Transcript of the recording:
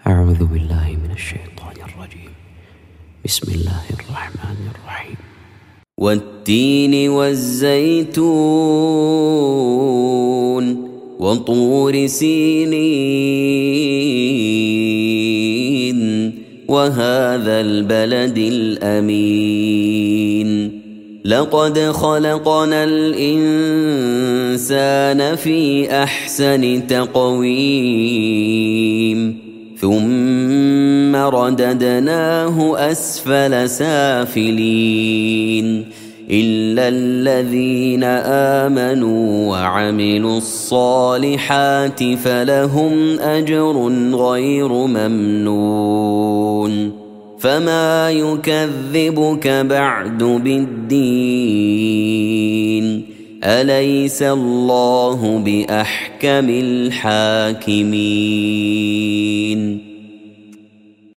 أعوذ بالله من الشيطان الرجيم. بسم الله الرحمن الرحيم. والتين والزيتون وطور سينين وهذا البلد الأمين لقد خلقنا الإنسان في أحسن تقويم ثم رددناه أسفل سافلين إلا الذين آمنوا وعملوا الصالحات فلهم أجر غير ممنون فما يكذبك بعد بالدين أليس الله بأحكم الحاكمين.